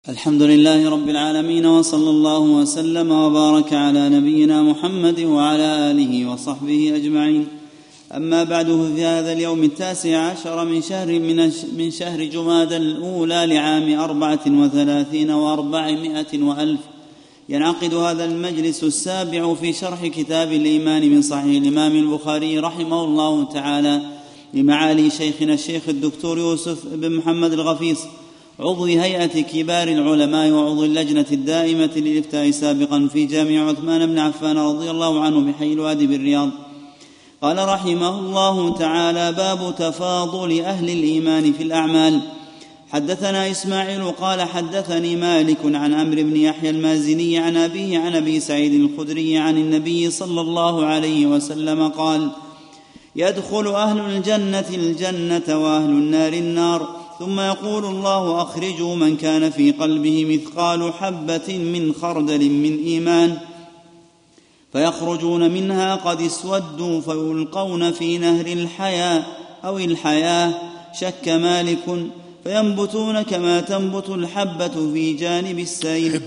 الحمد لله رب العالمين، وصلى الله وسلم وبارك على نبينا محمد وعلى آله وصحبه أجمعين. أما بعد، في هذا اليوم 19 من شهر جمادى الأولى لعام 34 و400 وألف ينعقد هذا المجلس السابع في شرح كتاب الإيمان من صحيح الإمام البخاري رحمه الله تعالى لمعالي شيخنا الشيخ الدكتور يوسف بن محمد الغفيص، عضو هيئة كبار العلماء وعضو اللجنة الدائمة للإفتاء سابقا في جامع عثمان بن عفان رضي الله عنه بحي الوادي بالرياض. قال رحمه الله تعالى: باب تفاضل أهل الإيمان في الأعمال. حدثنا إسماعيل قال حدثني مالك عن عمرو بن يحيى المازني عن أبيه عن أبي سعيد الخدري عن النبي صلى الله عليه وسلم قال: يدخل أهل الجنة الجنة وأهل النار النار، ثم يقول الله: أخرجوا من كان في قلبه مثقال حبة من خردل من إيمان، فيخرجون منها قد اسودوا فيلقون في نهر الحياة أو الحياة، شك مالك، فينبتون كما تنبت الحبة في جانب السيل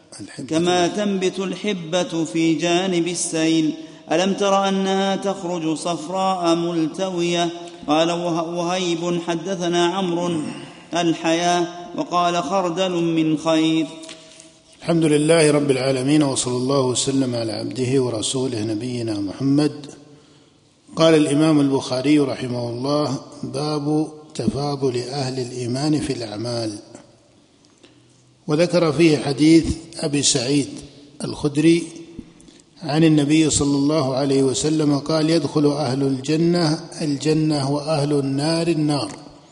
في جانب السيل. ألم تر أنها تخرج صفراء ملتوية؟ قال وهيب حدثنا عمرو الحياة، وقال خردل من خير. الحمد لله رب العالمين، وصلى الله وسلم على عبده ورسوله نبينا محمد. قال الإمام البخاري رحمه الله: باب تفاضل أهل الإيمان في الأعمال. وذكر فيه حديث أبي سعيد الخدري عن النبي صلى الله عليه وسلم قال: يدخل أهل الجنة الجنة وأهل النار النار،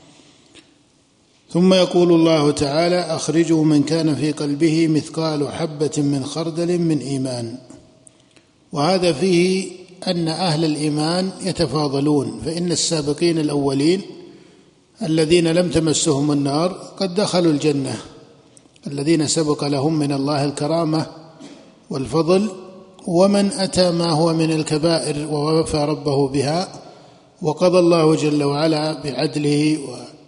ثم يقول الله تعالى: أخرجوا من كان في قلبه مثقال حبة من خردل من إيمان. وهذا فيه أن أهل الإيمان يتفاضلون، فإن السابقين الأولين الذين لم تمسهم النار قد دخلوا الجنة، الذين سبق لهم من الله الكرامة والفضل، ومن أتى ما هو من الكبائر ووفى ربه بها وقضى الله جل وعلا بعدله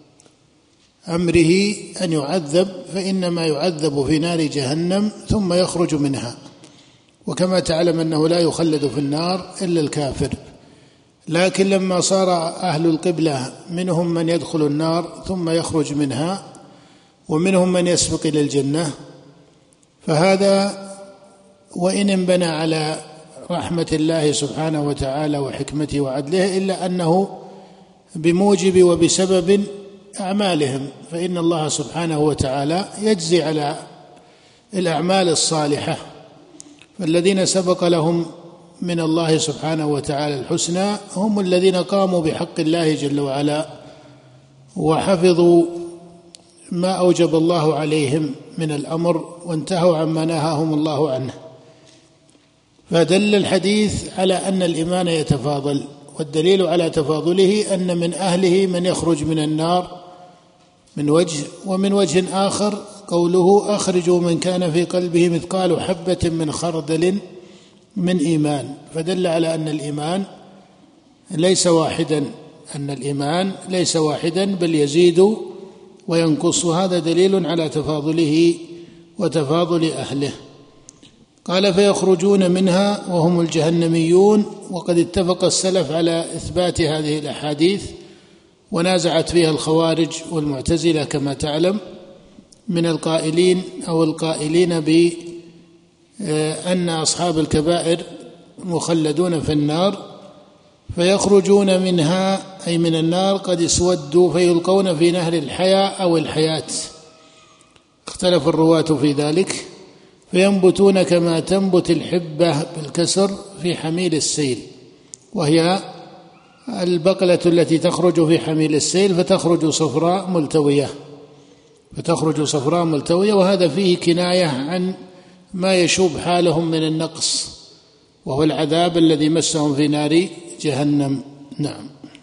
وأمره أن يعذب، فإنما يعذب في نار جهنم ثم يخرج منها. وكما تعلم أنه لا يخلد في النار إلا الكافر، لكن لما صار أهل القبلة منهم من يدخل النار ثم يخرج منها، ومنهم من يسبق إلى الجنة، فهذا وإن انبنى على رحمة الله سبحانه وتعالى وحكمته وعدله، إلا أنه بموجب وبسبب أعمالهم، فإن الله سبحانه وتعالى يجزي على الأعمال الصالحة. فالذين سبق لهم من الله سبحانه وتعالى الحسنى هم الذين قاموا بحق الله جل وعلا وحفظوا ما أوجب الله عليهم من الأمر وانتهوا عما نهاهم الله عنه. فدل الحديث على أن الإيمان يتفاضل، والدليل على تفاضله أن من أهله من يخرج من النار من وجه، ومن وجه آخر قوله: أخرجوا من كان في قلبه مثقال حبة من خردل من إيمان، فدل على أن الإيمان ليس واحدا، بل يزيد وينقص. هذا دليل على تفاضله وتفاضل أهله. قال: فيخرجون منها وهم الجهنميون. وقد اتفق السلف على إثبات هذه الأحاديث، ونازعت فيها الخوارج والمعتزلة كما تعلم، من القائلين بأن أصحاب الكبائر مخلدون في النار، فيخرجون منها أي من النار قد اسودوا فيلقون في نهر الحياة أو الحياة، اختلف الرواة في ذلك. فينبتون كما تنبت الحبة بالكسر في حميل السيل، وهي البقلة التي تخرج في حميل السيل، فتخرج صفراء ملتوية. وهذا فيه كناية عن ما يشوب حالهم من النقص، وهو العذاب الذي مسهم في نار جهنم. نعم.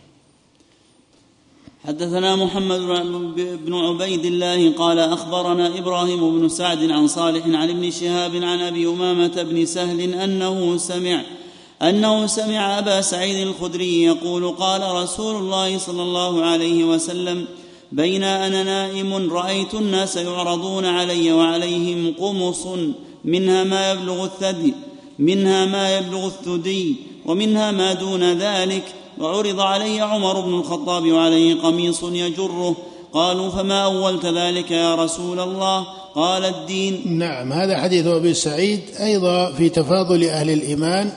حدثنا محمد بن عبيد الله قال أخبرنا إبراهيم بن سعد عن صالح عن ابن شهاب عن أبي أمامة بن سهل أنه سمع أبا سعيد الخدري يقول: قال رسول الله صلى الله عليه وسلم: بين أنا نائم رأيت الناس يعرضون علي وعليهم قمص منها ما يبلغ الثدي ومنها ما دون ذلك، وعرض علي عمر بن الخطاب وعليه قميص يجره. قالوا فما أولت ذلك يا رسول الله؟ قال الدين. نعم، هذا حديث أبي سعيد أيضا في تفاضل أهل الإيمان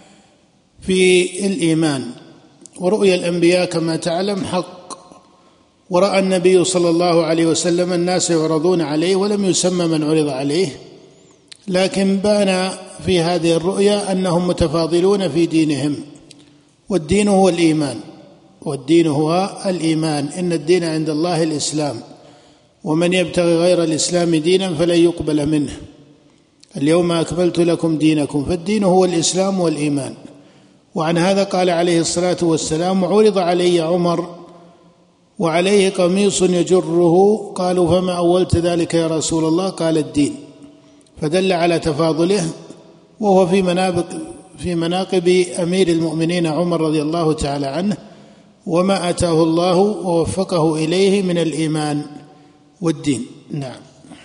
في الإيمان. ورؤيا الأنبياء كما تعلم حق، ورأى النبي صلى الله عليه وسلم الناس يعرضون عليه ولم يسمى من عرض عليه، لكن بان في هذه الرؤيا أنهم متفاضلون في دينهم، والدين هو الإيمان، والدين هو الإيمان. إن الدين عند الله الإسلام، ومن يبتغي غير الإسلام دينا فلن يقبل منه. اليوم أكملت لكم دينكم، فالدين هو الإسلام والإيمان. وعن هذا قال عليه الصلاة والسلام: عرض علي عمر وعليه قميص يجره. قالوا فما أولت ذلك يا رسول الله؟ قال الدين. فدل على تفاضله، وهو في مناقب أمير المؤمنين عمر رضي الله تعالى عنه، وما آتاه الله ووفقه إليه من الإيمان والدين. نعم.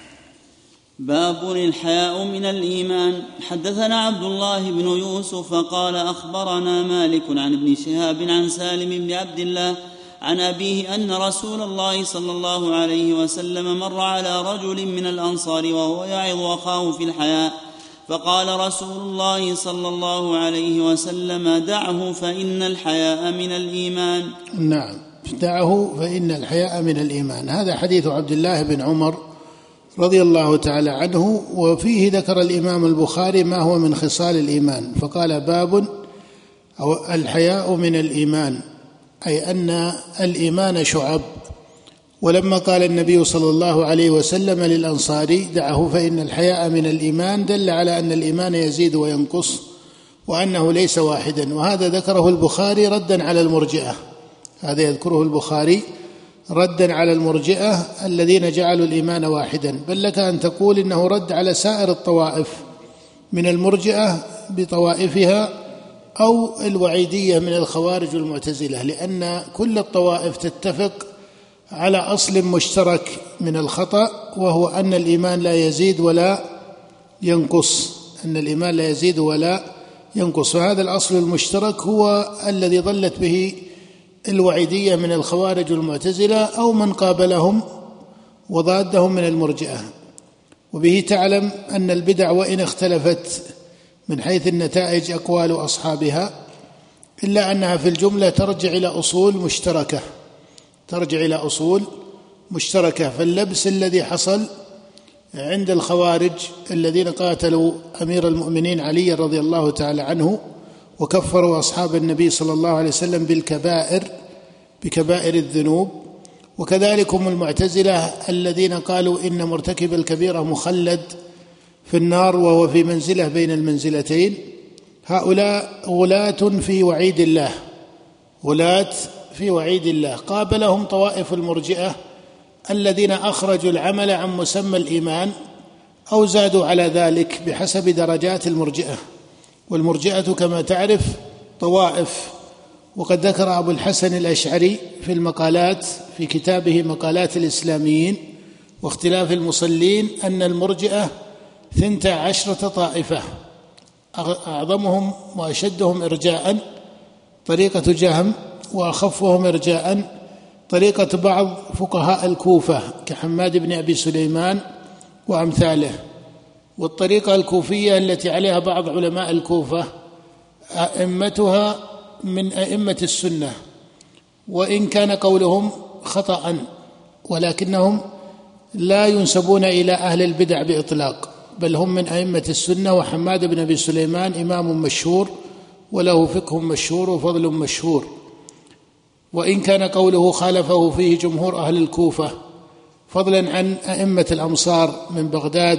باب الحياء من الإيمان. حدثنا عبد الله بن يوسف قال أخبرنا مالك عن ابن شهاب عن سالم بن عبد الله عن أبيه أن رسول الله صلى الله عليه وسلم مر على رجل من الأنصار وهو يعظ أخاه في الحياء، فقال رسول الله صلى الله عليه وسلم: دعه فإن الحياء من الإيمان. نعم، دعه فإن الحياء من الإيمان. هذا حديث عبد الله بن عمر رضي الله تعالى عنه، وفيه ذكر الإمام البخاري ما هو من خصال الإيمان، فقال: باب أو الحياء من الإيمان، أي أن الإيمان شعب. ولما قال النبي صلى الله عليه وسلم للأنصاري: دعه فإن الحياء من الإيمان، دل على أن الإيمان يزيد وينقص، وأنه ليس واحدا. وهذا ذكره البخاري ردا على المرجئة، هذا يذكره البخاري ردا على المرجئة الذين جعلوا الإيمان واحدا. بل لك أن تقول إنه رد على سائر الطوائف من المرجئة بطوائفها، أو الوعيدية من الخوارج والمعتزلة، لأن كل الطوائف تتفق على أصل مشترك من الخطأ، وهو أن الإيمان لا يزيد ولا ينقص، أن الإيمان لا يزيد ولا ينقص. وهذا الأصل المشترك هو الذي ضلت به الوعيدية من الخوارج والمعتزلة أو من قابلهم وضادهم من المرجئة. وبه تعلم أن البدع وإن اختلفت من حيث النتائج أقوال أصحابها، إلا أنها في الجملة ترجع إلى أصول مشتركة. فاللبس الذي حصل عند الخوارج الذين قاتلوا أمير المؤمنين علي رضي الله تعالى عنه وكفروا أصحاب النبي صلى الله عليه وسلم بكبائر الذنوب، وكذلك هم المعتزلة الذين قالوا إن مرتكب الكبيرة مخلد في النار وهو في منزلة بين المنزلتين. هؤلاء غلاة في وعيد الله، قابلهم طوائف المرجئة الذين أخرجوا العمل عن مسمى الإيمان أو زادوا على ذلك بحسب درجات المرجئة. والمرجئة كما تعرف طوائف، وقد ذكر أبو الحسن الأشعري في المقالات في كتابه مقالات الإسلاميين واختلاف المصلين أن المرجئة 12 طائفة، أعظمهم وأشدهم إرجاءً طريقة جهم، وأخفهم إرجاءً طريقة بعض فقهاء الكوفة كحماد بن أبي سليمان وأمثاله. والطريقة الكوفية التي عليها بعض علماء الكوفة أئمتها من أئمة السنة، وإن كان قولهم خطأ، ولكنهم لا ينسبون إلى أهل البدع بإطلاق، بل هم من أئمة السنة. وحماد بن أبي سليمان إمام مشهور وله فقه مشهور وفضل مشهور، وإن كان قوله خالفه فيه جمهور أهل الكوفة، فضلا عن أئمة الأمصار من بغداد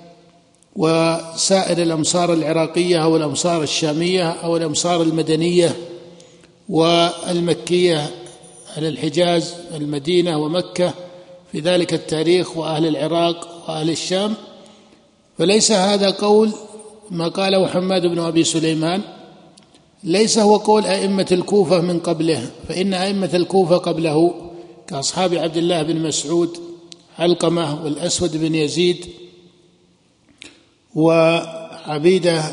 وسائر الأمصار العراقية أو الأمصار الشامية أو الأمصار المدنية والمكية، أهل الحجاز المدينة ومكة في ذلك التاريخ، وأهل العراق وأهل الشام. فليس هذا قول ما قاله حماد بن أبي سليمان، ليس هو قول أئمة الكوفة من قبله، فإن أئمة الكوفة قبله كأصحاب عبد الله بن مسعود علقمة والأسود بن يزيد وعبيدة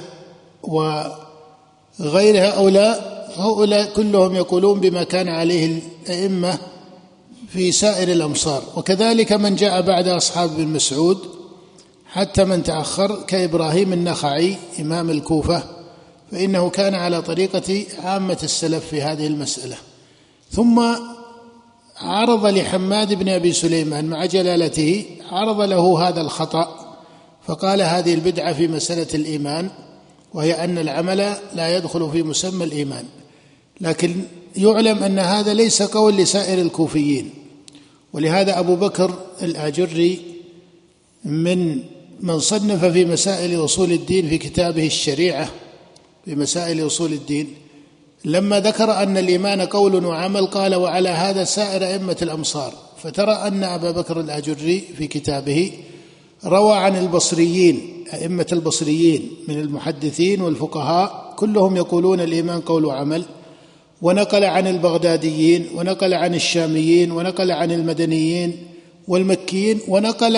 وغير هؤلاء كلهم يقولون بما كان عليه الأئمة في سائر الأمصار. وكذلك من جاء بعد أصحاب بن مسعود حتى من تأخر كإبراهيم النخعي إمام الكوفة، فإنه كان على طريقة عامة السلف في هذه المسألة. ثم عرض لحماد بن أبي سليمان مع جلالته، عرض له هذا الخطأ فقال هذه البدعة في مسألة الإيمان، وهي أن العمل لا يدخل في مسمى الإيمان. لكن يعلم أن هذا ليس قول لسائر الكوفيين، ولهذا أبو بكر الآجري من صنف في مسائل أصول الدين في كتابه الشريعة في مسائل أصول الدين، لما ذكر أن الإيمان قول وعمل قال وعلى هذا سائر أئمة الأمصار. فترى أن أبا بكر الآجري في كتابه روى عن البصريين، أئمة البصريين من المحدثين والفقهاء كلهم يقولون الإيمان قول وعمل، ونقل عن البغداديين، ونقل عن الشاميين، ونقل عن المدنيين والمكيين، ونقل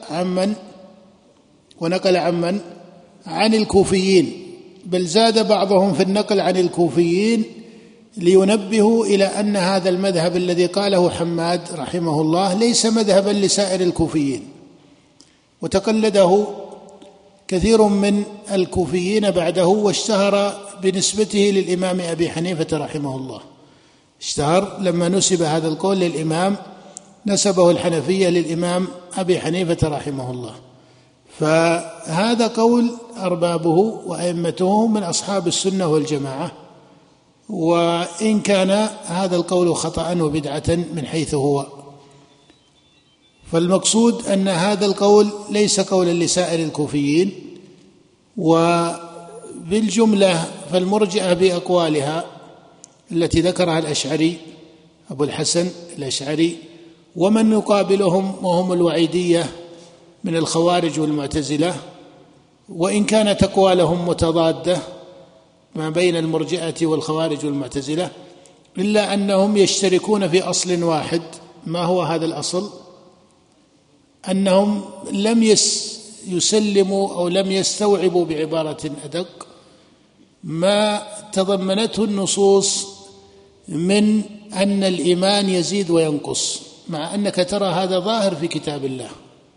عن من؟ عن الكوفيين. بل زاد بعضهم في النقل عن الكوفيين لينبهوا إلى أن هذا المذهب الذي قاله حماد رحمه الله ليس مذهبا لسائر الكوفيين، وتقلده كثير من الكوفيين بعده، واشتهر بنسبته للإمام أبي حنيفة رحمه الله. اشتهر لما نسب هذا القول للإمام، نسبه الحنفية للإمام أبي حنيفة رحمه الله. فهذا قول أربابه وأئمته من أصحاب السنة والجماعة، وإن كان هذا القول خطأ وبدعة من حيث هو. فالمقصود أن هذا القول ليس قولا لسائر الكوفيين. وبالجملة فالمرجئة بأقوالها التي ذكرها الأشعري أبو الحسن الأشعري، ومن يقابلهم وهم الوعيدية من الخوارج والمعتزلة، وإن كانت أقوالهم متضادة ما بين المرجئة والخوارج والمعتزلة، إلا أنهم يشتركون في أصل واحد. ما هو هذا الأصل؟ أنهم لم يسلموا أو لم يستوعبوا بعبارة أدق ما تضمنته النصوص من أن الإيمان يزيد وينقص، مع أنك ترى هذا ظاهر في كتاب الله،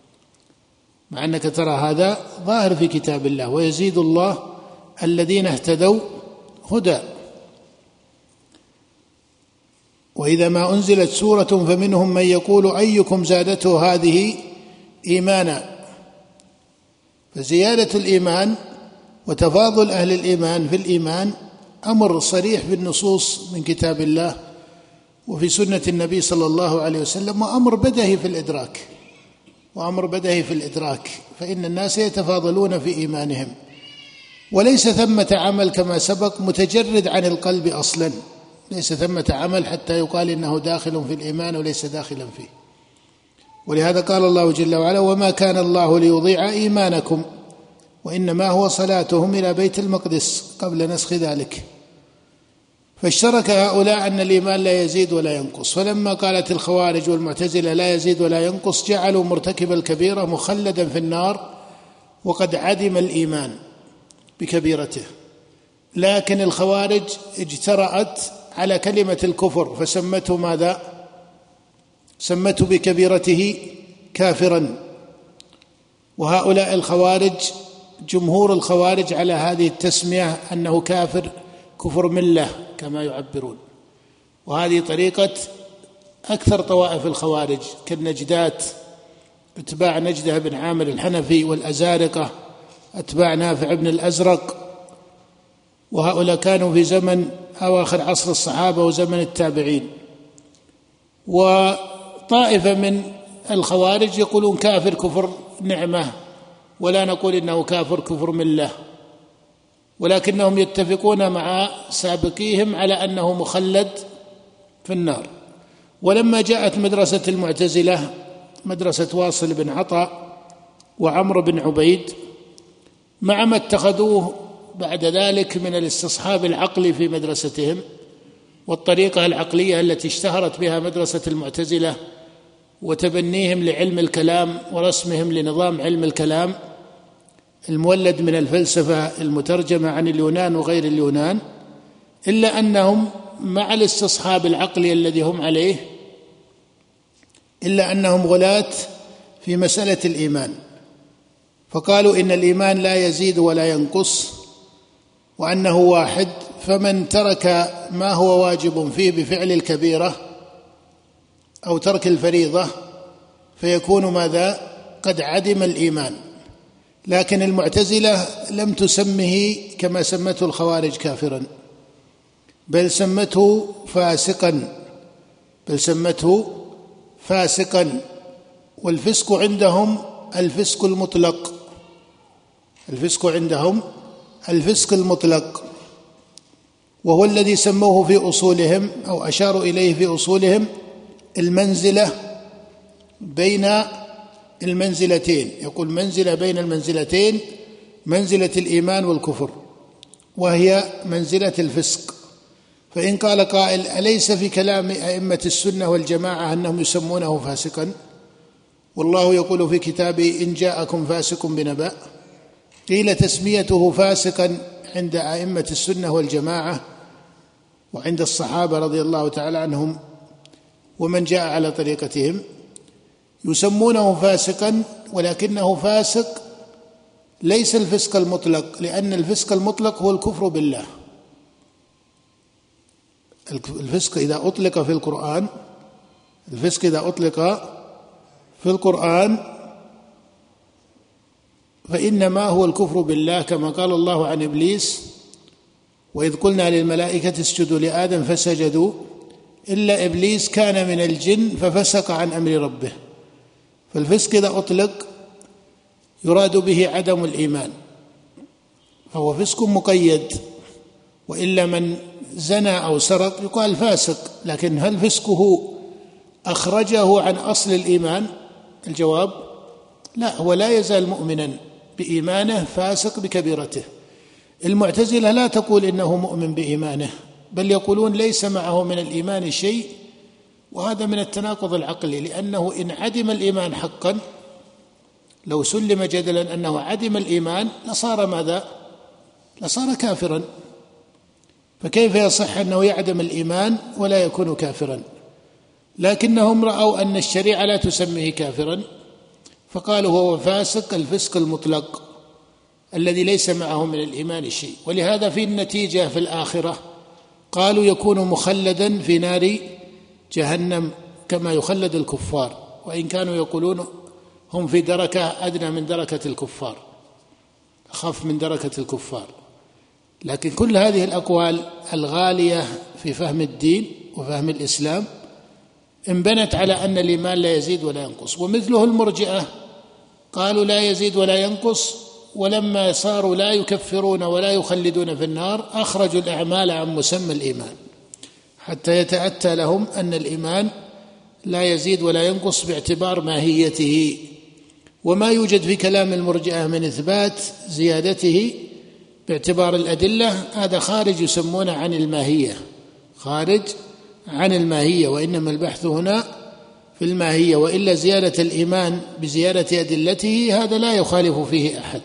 ويزيد الله الذين اهتدوا هدى. وإذا ما أنزلت سورة فمنهم من يقول أيكم زادته هذه إيمانا. فزيادة الإيمان وتفاضل أهل الإيمان في الإيمان أمر صريح بالنصوص من كتاب الله وفي سنة النبي صلى الله عليه وسلم، وأمر بدهي في الإدراك، فإن الناس يتفاضلون في إيمانهم، وليس ثمة عمل كما سبق متجرد عن القلب أصلا، ليس ثمة عمل حتى يقال إنه داخل في الإيمان وليس داخلا فيه. ولهذا قال الله جل وعلا وما كان الله ليضيع إيمانكم وإنما هو صلاتهم إلى بيت المقدس قبل نسخ ذلك. فاشترك هؤلاء أن الإيمان لا يزيد ولا ينقص، فلما قالت الخوارج والمعتزلة لا يزيد ولا ينقص جعلوا مرتكب الكبيرة مخلدا في النار وقد عدم الإيمان بكبيرته. لكن الخوارج اجترأت على كلمة الكفر فسمته ماذا؟ سمته بكبيرته كافرا. وهؤلاء الخوارج جمهور الخوارج على هذه التسمية أنه كافر كفر ملة كما يعبرون، وهذه طريقة أكثر طوائف الخوارج كالنجدات اتباع نجده بن عامر الحنفي، والأزارقة اتباع نافع بن الأزرق، وهؤلاء كانوا في زمن أواخر عصر الصحابة وزمن التابعين. وطائفة من الخوارج يقولون كافر كفر نعمة، ولا نقول إنه كافر كفر ملة، ولكنهم يتفقون مع سابقيهم على أنه مخلد في النار. ولما جاءت مدرسة المعتزلة مدرسة واصل بن عطاء وعمرو بن عبيد، مع ما اتخذوه بعد ذلك من الاستصحاب العقلي في مدرستهم، والطريقة العقلية التي اشتهرت بها مدرسة المعتزلة وتبنيهم لعلم الكلام ورسمهم لنظام علم الكلام المولد من الفلسفة المترجمة عن اليونان وغير اليونان، إلا أنهم مع الاستصحاب العقلي الذي هم عليه إلا أنهم غلاة في مسألة الإيمان، فقالوا إن الإيمان لا يزيد ولا ينقص وأنه واحد، فمن ترك ما هو واجب فيه بفعل الكبيرة أو ترك الفريضة فيكون ماذا؟ قد عدم الإيمان. لكن المعتزلة لم تسمه كما سمته الخوارج كافرا، بل سمته فاسقا، والفسق عندهم الفسق المطلق، وهو الذي سموه في أصولهم أو أشاروا إليه في أصولهم المنزلة بين المنزلتين. يقول منزلة بين المنزلتين، منزلة الإيمان والكفر، وهي منزلة الفسق. فإن قال قائل أليس في كلام أئمة السنة والجماعة أنهم يسمونه فاسقا؟ والله يقول في كتابه إن جاءكم فاسق بنبأ. قيل تسميته فاسقا عند أئمة السنة والجماعة وعند الصحابة رضي الله تعالى عنهم ومن جاء على طريقتهم يسمونه فاسقا، ولكنه فاسق ليس الفسق المطلق، لأن الفسق المطلق هو الكفر بالله. الفسق إذا أطلق في القرآن فإنما هو الكفر بالله، كما قال الله عن إبليس وإذ قلنا للملائكة اسجدوا لآدم فسجدوا إلا إبليس كان من الجن ففسق عن أمر ربه. فالفسق إذا أطلق يراد به عدم الإيمان، فهو فسق مقيد، وإلا من زنى أو سرق يقال فاسق. لكن هل فسقه أخرجه عن أصل الإيمان؟ الجواب لا، هو لا يزال مؤمنا بإيمانه، فاسق بكبيرته. المعتزلة لا تقول إنه مؤمن بإيمانه، بل يقولون ليس معه من الإيمان شيء، وهذا من التناقض العقلي، لأنه إن عدم الإيمان حقا، لو سلم جدلا أنه عدم الإيمان لصار ماذا؟ لصار كافرا. فكيف يصح أنه يعدم الإيمان ولا يكون كافرا؟ لكنهم رأوا أن الشريعة لا تسميه كافرا، فقالوا هو فاسق الفسق المطلق الذي ليس معه من الإيمان شيء. ولهذا في النتيجة في الآخرة قالوا يكون مخلدا في نار جهنم كما يخلد الكفار، وإن كانوا يقولون هم في دركة أدنى من دركة الكفار، أخف من دركة الكفار. لكن كل هذه الأقوال الغالية في فهم الدين وفهم الإسلام انبنت على أن الإيمان لا يزيد ولا ينقص. ومثله المرجئة قالوا لا يزيد ولا ينقص، ولما صاروا لا يكفرون ولا يخلدون في النار أخرجوا الأعمال عن مسمى الإيمان، حتى يتأتى لهم أن الإيمان لا يزيد ولا ينقص باعتبار ماهيته. وما يوجد في كلام المرجئة من إثبات زيادته باعتبار الأدلة هذا خارج، يسمونه عن الماهية، خارج عن الماهية، وإنما البحث هنا في الماهية. وإلا زيادة الإيمان بزيادة أدلته هذا لا يخالف فيه أحد،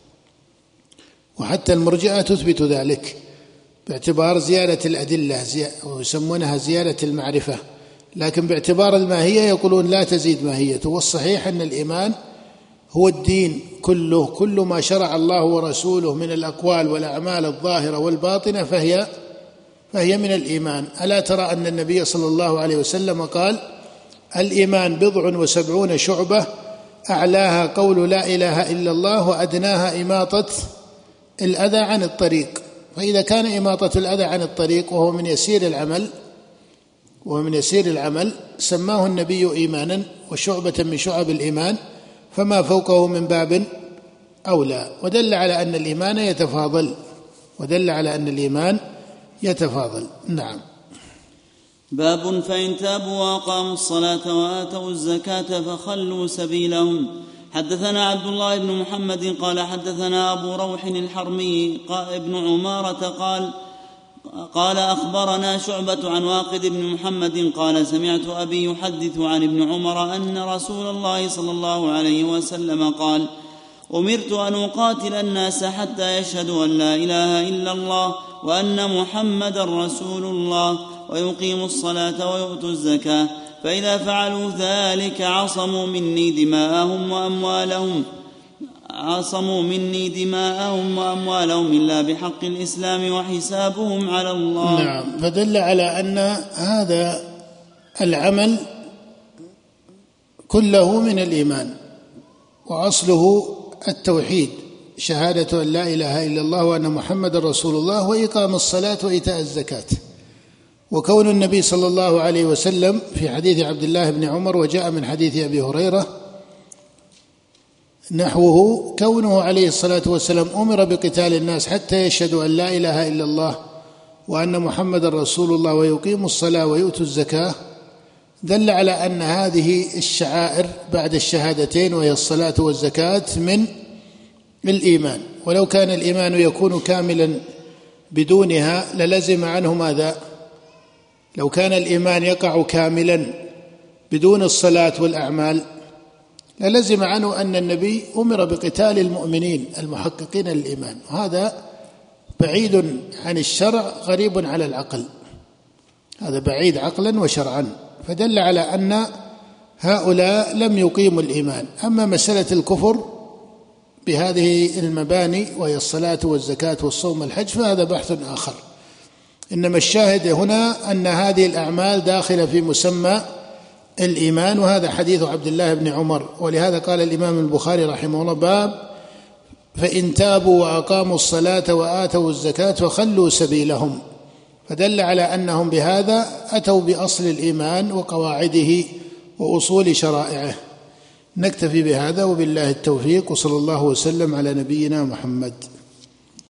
وحتى المرجئة تثبت ذلك باعتبار زيادة الأدلة، ويسمونها زيادة المعرفة. لكن باعتبار الماهية يقولون لا تزيد ماهيته. والصحيح أن الإيمان هو الدين كله، كل ما شرع الله ورسوله من الأقوال والأعمال الظاهرة والباطنة فهي من الإيمان. ألا ترى أن النبي صلى الله عليه وسلم قال الإيمان 70 شعبة أعلاها قول لا إله إلا الله وأدناها إماطة الأذى عن الطريق. فإذا كان إماطة الأذى عن الطريق وهو من يسير العمل سماه النبي إيمانا وشعبة من شعب الإيمان، فما فوقه من باب أولى. ودل على أن الإيمان يتفاضل. نعم. باب فإن تابوا وأقاموا الصلاة وآتوا الزكاة فخلوا سبيلهم. حدثنا عبد الله بن محمد قال حدثنا أبو روح الحرمي ابن عمارة قال أخبرنا شعبة عن واقد بن محمد قال سمعت أبي يحدث عن ابن عمر أن رسول الله صلى الله عليه وسلم قال أمرت أن أقاتل الناس حتى يشهدوا أن لا إله إلا الله وأن محمدا رسول الله ويقيموا الصلاة ويؤتوا الزكاة، فإذا فعلوا ذلك عصموا مني دماءهم وأموالهم إلا بحق الإسلام وحسابهم على الله. نعم، فدل على أن هذا العمل كله من الإيمان، وأصله التوحيد، شهادة أن لا إله إلا الله وأن محمد رسول الله، وإقام الصلاة وإيتاء الزكاة. وكون النبي صلى الله عليه وسلم في حديث عبد الله بن عمر وجاء من حديث أبي هريرة نحوه، كونه عليه الصلاة والسلام أمر بقتال الناس حتى يشهدوا أن لا إله إلا الله وأن محمد رسول الله ويقيموا الصلاة ويؤتوا الزكاة، دل على أن هذه الشعائر بعد الشهادتين وهي الصلاة والزكاة من الإيمان. ولو كان الإيمان يكون كاملا بدونها للزم عنه ماذا؟ لو كان الإيمان يقع كاملا بدون الصلاة والأعمال للزم عنه أن النبي أمر بقتال المؤمنين المحققين للإيمان، وهذا بعيد عن الشرع غريب على العقل، هذا بعيد عقلا وشرعا، فدل على أن هؤلاء لم يقيموا الإيمان. أما مسألة الكفر بهذه المباني وهي الصلاة والزكاة والصوم والحج فهذا بحث آخر، إنما الشاهد هنا أن هذه الأعمال داخلة في مسمى الإيمان، وهذا حديث عبد الله بن عمر. ولهذا قال الإمام البخاري رحمه الله باب فإن تابوا وأقاموا الصلاة وآتوا الزكاة فخلوا سبيلهم، فدل على أنهم بهذا أتوا بأصل الإيمان وقواعده وأصول شرائعه. نكتفي بهذا وبالله التوفيق، وصلى الله وسلم على نبينا محمد.